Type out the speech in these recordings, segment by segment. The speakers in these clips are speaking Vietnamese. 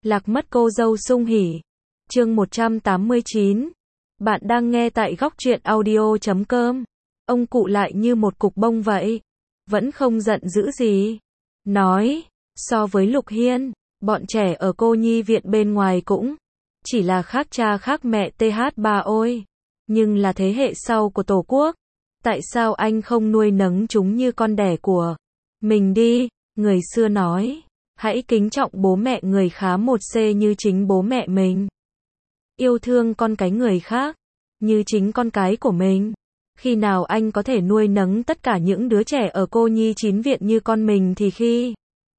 Lạc mất cô dâu sung hỉ. Chương 189. Bạn đang nghe tại góc truyện audio.com. Ông cụ lại như một cục bông vậy. Vẫn không giận dữ gì. Nói, so với Lục Hiên, bọn trẻ ở cô nhi viện bên ngoài cũng chỉ là khác cha khác mẹ TH3 ôi. Nhưng là thế hệ sau của Tổ quốc. Tại sao anh không nuôi nấng chúng như con đẻ của mình đi? Người xưa nói, hãy kính trọng bố mẹ người khá một c như chính bố mẹ mình. Yêu thương con cái người khác như chính con cái của mình. Khi nào anh có thể nuôi nấng tất cả những đứa trẻ ở cô nhi 9 viện như con mình thì khi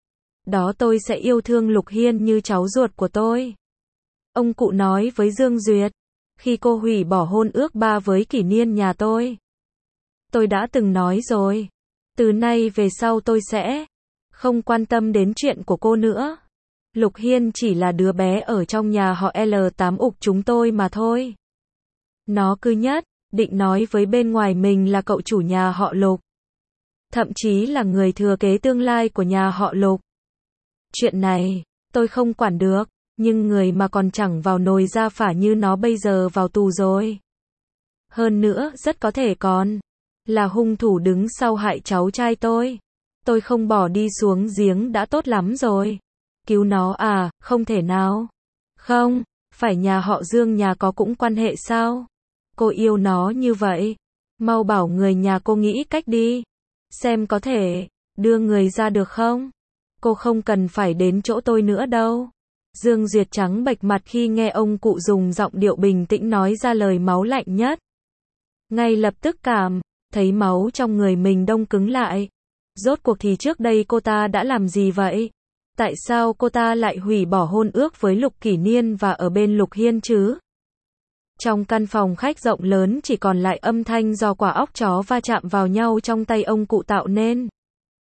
đó tôi sẽ yêu thương Lục Hiên như cháu ruột của tôi. Ông cụ nói với Dương Duyệt, khi cô hủy bỏ hôn ước ba với Kỷ Niên nhà tôi đã từng nói rồi, từ nay về sau tôi sẽ không quan tâm đến chuyện của cô nữa. Lục Hiên chỉ là đứa bé ở trong nhà họ L8 ục chúng tôi mà thôi. Nó cứ nhất định nói với bên ngoài mình là cậu chủ nhà họ Lục. Thậm chí là người thừa kế tương lai của nhà họ Lục. Chuyện này, tôi không quản được, nhưng người mà còn chẳng vào nồi ra phả như nó bây giờ vào tù rồi. Hơn nữa, rất có thể còn là hung thủ đứng sau hại cháu trai tôi. Tôi không bỏ đi xuống giếng đã tốt lắm rồi. Cứu nó à, không thể nào. Không, phải nhà họ Dương nhà có cũng quan hệ sao? Cô yêu nó như vậy. Mau bảo người nhà cô nghĩ cách đi. Xem có thể đưa người ra được không? Cô không cần phải đến chỗ tôi nữa đâu. Dương Duyệt trắng bệch mặt khi nghe ông cụ dùng giọng điệu bình tĩnh nói ra lời máu lạnh nhất. Ngay lập tức cảm thấy máu trong người mình đông cứng lại. Rốt cuộc thì trước đây cô ta đã làm gì vậy? Tại sao cô ta lại hủy bỏ hôn ước với Lục Kỷ Niên và ở bên Lục Hiên chứ? Trong căn phòng khách rộng lớn chỉ còn lại âm thanh do quả óc chó va chạm vào nhau trong tay ông cụ tạo nên.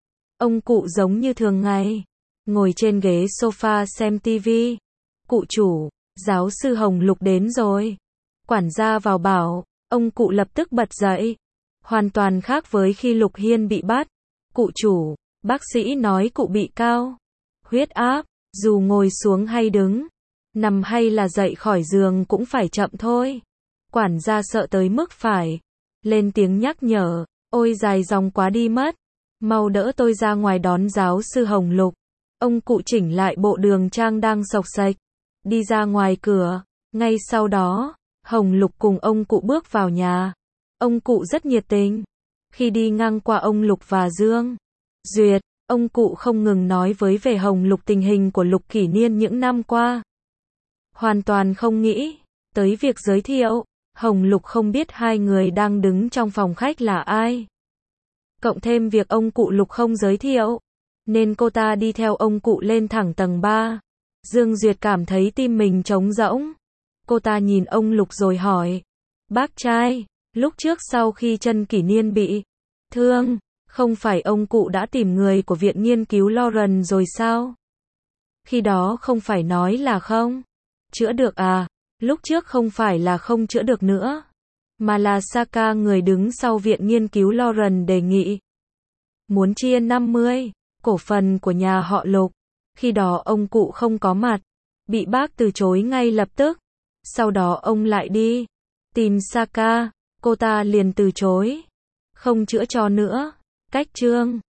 Ông cụ giống như thường ngày, ngồi trên ghế sofa xem tivi. Cụ chủ, giáo sư Hồng Lục đến rồi. Quản gia vào bảo, ông cụ lập tức bật dậy. Hoàn toàn khác với khi Lục Hiên bị bắt. Cụ chủ, bác sĩ nói cụ bị cao huyết áp, dù ngồi xuống hay đứng, nằm hay là dậy khỏi giường cũng phải chậm thôi. Quản gia sợ tới mức phải lên tiếng nhắc nhở, ôi dài dòng quá đi mất. Mau đỡ tôi ra ngoài đón giáo sư Hồng Lục. Ông cụ chỉnh lại bộ đường trang đang xộc xệch, đi ra ngoài cửa. Ngay sau đó, Hồng Lục cùng ông cụ bước vào nhà. Ông cụ rất nhiệt tình. Khi đi ngang qua ông Lục và Dương Duyệt, ông cụ không ngừng nói với về Hồng Lục tình hình của Lục Kỷ Niên những năm qua. Hoàn toàn không nghĩ tới việc giới thiệu. Hồng Lục không biết hai người đang đứng trong phòng khách là ai. Cộng thêm việc ông cụ Lục không giới thiệu, nên cô ta đi theo ông cụ lên thẳng tầng 3. Dương Duyệt cảm thấy tim mình trống rỗng. Cô ta nhìn ông Lục rồi hỏi, bác trai, lúc trước sau khi chân Kỷ Niên bị thương, không phải ông cụ đã tìm người của Viện Nghiên cứu Lauren rồi sao? Khi đó không phải nói là không chữa được à? Lúc trước không phải là không chữa được nữa, mà là Saka người đứng sau Viện Nghiên cứu Lauren đề nghị muốn chia 50 cổ phần của nhà họ Lục. Khi đó ông cụ không có mặt, bị bác từ chối ngay lập tức. Sau đó ông lại đi tìm Saka, cô ta liền từ chối, không chữa cho nữa. Cách chương